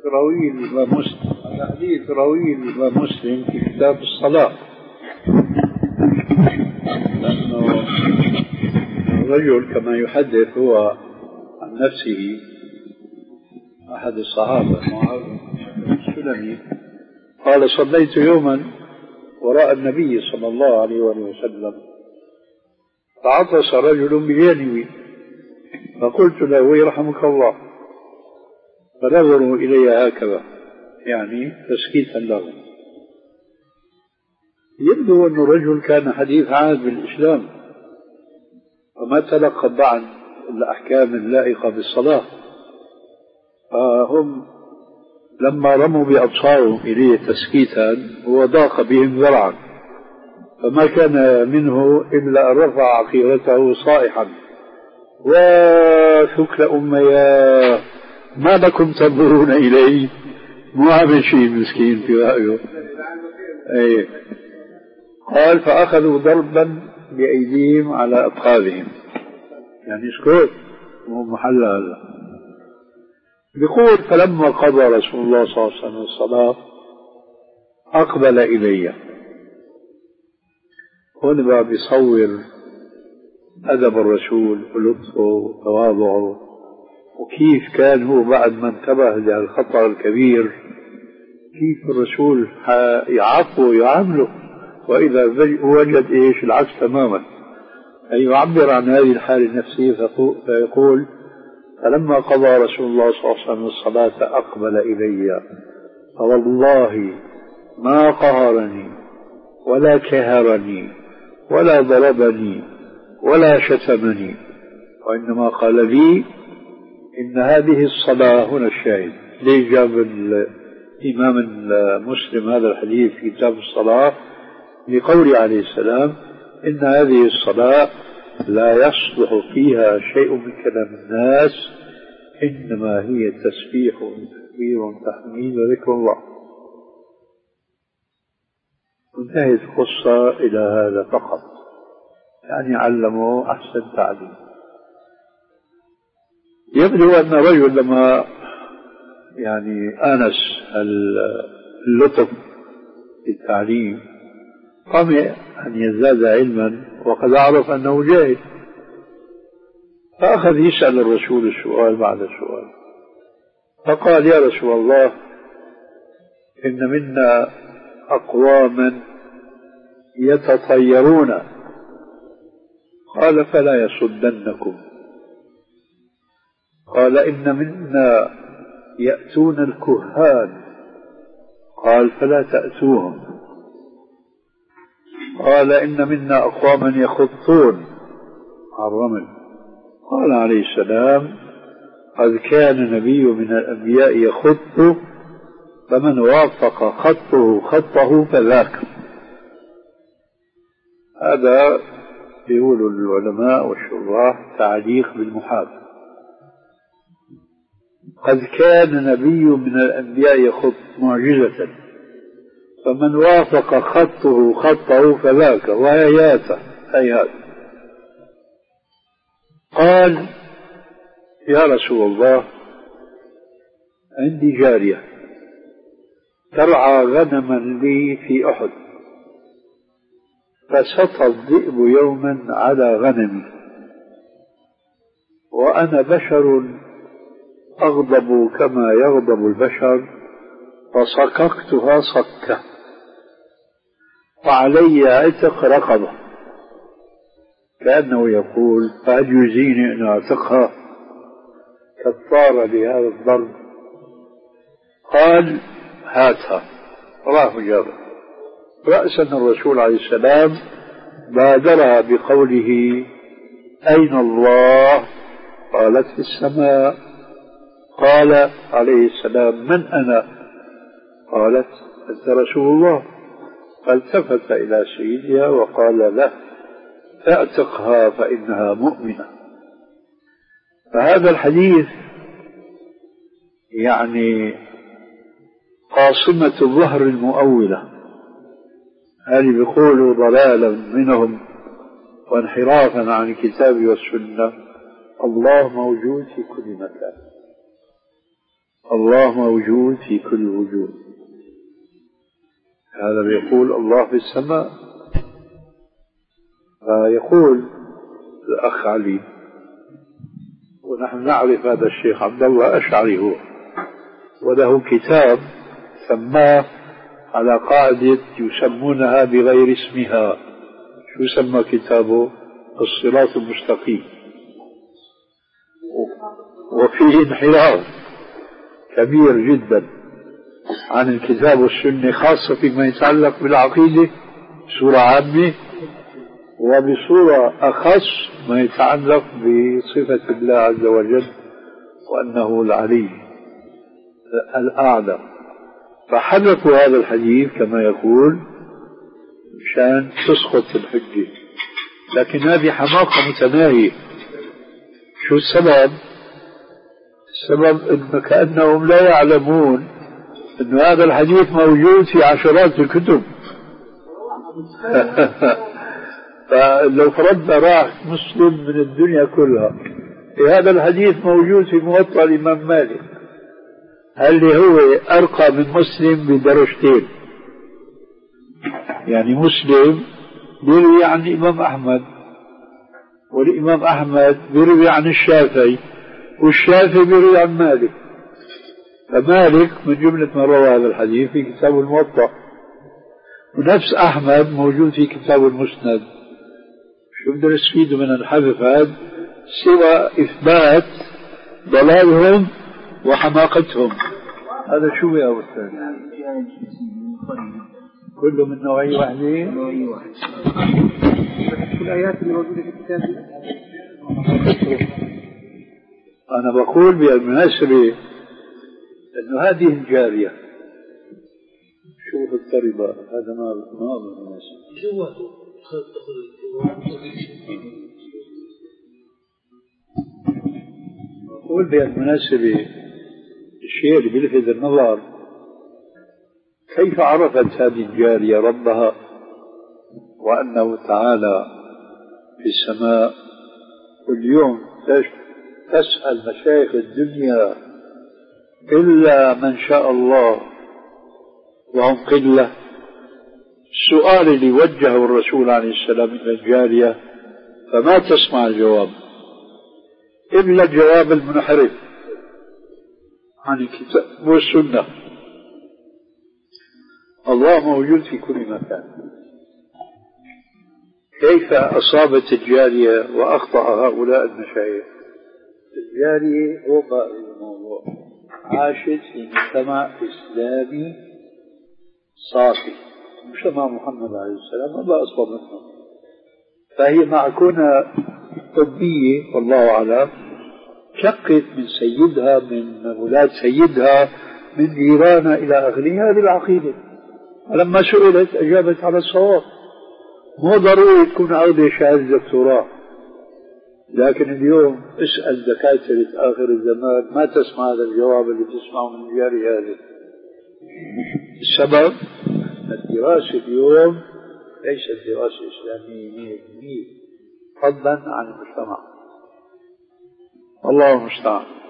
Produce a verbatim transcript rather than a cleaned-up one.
روي الإمام مسلم حديث روي الإمام مسلم في كتاب الصلاة، لأنه الرجل كما يحدث هو عن نفسه أحد الصحابة معاذ السلمي قال: صليت يوما وراء النبي صلى الله عليه وسلم فعطس رجل بجانبي فقلت له: يرحمك الله، فنظروا إلي هكذا يعني تسكيتا له. يبدو أن الرجل كان حديث عهد بالإسلام وما تلقى بعد الأحكام اللائقة بالصلاة، فهم لما رموا بأبصارهم إليه تسكيتا وضاق بهم ذرعا، فما كان منه إلا أن رفع عقيرته صائحا: وثكل أمياه ما لكم تنظرون إليه؟ مو عامل شيء مسكين في رأيه. أيه. قال: فأخذوا ضربا بأيديهم على أبخاذهم، يعني اسكت مو محل هذا. بيقول: فلما قضى رسول الله صلى الله عليه وسلم الصلاة أقبل إلي. هنا بقى بيصور أدب الرسول ولطفه وتواضعه، وكيف كان هو بعد ما انتبه للخطأ الكبير كيف الرسول يعفو ويعامله، وإذا وجد إيش العكس تماما. أي يعبر عن هذه الحالة النفسية فيقول: فلما قضى رسول الله صلى الله عليه وسلم الصلاة أقبل إلي فوالله ما قهرني ولا كهرني ولا ضربني ولا شتمني، وإنما قال لي: إن هذه الصلاة. هنا الشاهد ليه جاب الإمام المسلم هذا الحديث في كتاب الصلاة؟ لقوله عليه السلام: إن هذه الصلاة لا يصلح فيها شيء من كلام الناس، إنما هي تسبيح وتكبير وتحميد وذكر الله. انتهت القصة إلى هذا فقط، يعني علموا أحسن تعليم. يبدو أن رجل لما يعني آنس اللطف في التعليم طمع أن يزداد علما وقد عرف أنه جاهل، فأخذ يسأل الرسول السؤال بعد السؤال، فقال: يا رسول الله، إن منا أقواما يتطيرون. قال: فلا يصدنكم. قال: إن منا يأتون الكهان. قال: فلا تأتوهم. قال: إن منا أقواما يخطون على الرمل. قال عليه السلام: قد كان نبي من الأنبياء يخط، فمن وافق خطه خطه فذاك. هذا يقول العلماء والشراح تعليق بالمحال. قد كان نبي من الأنبياء يخط معجزة، فمن وافق خطه خطه فذاك، وهياته هيهات. قال: يا رسول الله، عندي جارية ترعى غنما لي في أحد، فسطى الذئب يوما على غنمي، وأنا بشر أغضب كما يغضب البشر، فصككتها صكة، وعلي عتق رقبة. كأنه يقول: فهل يجزيني أن أعتقها كفارة لهذا الضرب؟ قال: هاتها. راه جابه. رأسا الرسول عليه السلام بادرها بقوله: أين الله؟ قالت: في السماء. قال عليه السلام: من أنا؟ قالت: أنت رسول الله. فالتفت إلى سيدها وقال له: اعتقها فإنها مؤمنة. فهذا الحديث يعني قاصمة الظهر المؤولة، هذه بيقولوا ضلالا منهم وانحرافا عن الكتاب والسنة. الله موجود في كل مكان، الله موجود في كل وجود. هذا بيقول الله في السماء. فيقول الأخ علي، ونحن نعرف هذا الشيخ عبد الله أشعري هو، وله كتاب سماه على قاعدة يسمونها بغير اسمها. شو سمى كتابه؟ الصراط المستقيم. وفيه انحراف كبير جدا عن الكتاب والسنة، خاصة فيما يتعلق بالعقيدة بصورة عامة، وبصورة أخص ما يتعلق بصفة الله عز وجل وأنه العلي الأعلى. فحذفوا هذا الحديث كما يقول مشان تسقط الحجة، لكن هذه حماقة متناهية. شو السبب؟ السبب إن كأنهم لا يعلمون أن هذا الحديث موجود في عشرات الكتب. فلو فرضنا راح مسلم من الدنيا كلها، هذا الحديث موجود في موطأ الإمام مالك، اللي هو أرقى من مسلم بدرجتين. يعني مسلم بيروي عن الإمام أحمد، والإمام أحمد بيروي عن الشافعي، والشافعي بيروي عن مالك. فمالك من جملة ما روى هذا الحديث في كتاب الموطأ، ونفس أحمد موجود في كتاب المسند. شو بدنا نستفيد من الحذف هذا سوى إثبات ضلالهم وحماقتهم؟ هذا شو يا أستاذ؟ كله من نوعية واحدة. نوعية واحدة. الآيات اللي موجودة في الكتاب أنا بقول بالمناسبة إنه هذه الجارية شوف الطريبة، هذا ما ما بالمناسبة. بقول بالمناسبة الشيء اللي بيلفت النظر كيف عرفت هذه الجارية ربها وأنه تعالى في السماء. واليوم تسأل مشايخ الدنيا إلا من شاء الله وهم قلة. السؤال اللي وجهه الرسول عليه السلام إلى الجارية فما تسمع الجواب إلا الجواب المنحرف عن الكتاب والسنة. الله موجود في كل مكان. كيف أصابت الجارية وأخطأ هؤلاء المشايخ؟ الجارية هو قائل الموضوع، عاشت في مجتمع إسلامي صافي، مجتمع محمد عليه السلام ما أصبح منه. فهي معكونة طبية والله أعلم، شقت من سيدها من أولاد سيدها من جيرانها إلى آخره هذه العقيدة. لما سئلت أجابت على الصواب. مو ضروري تكون عقدة شهادة دكتوراه، لكن اليوم اسأل دكاترة آخر الزمان ما تسمع هذا الجواب اللي تسمعه من الجاري هذا. السبب الدراسة اليوم ليست دراسة إسلامية مية بالمية، فضلا عن المجتمع. الله المستعان.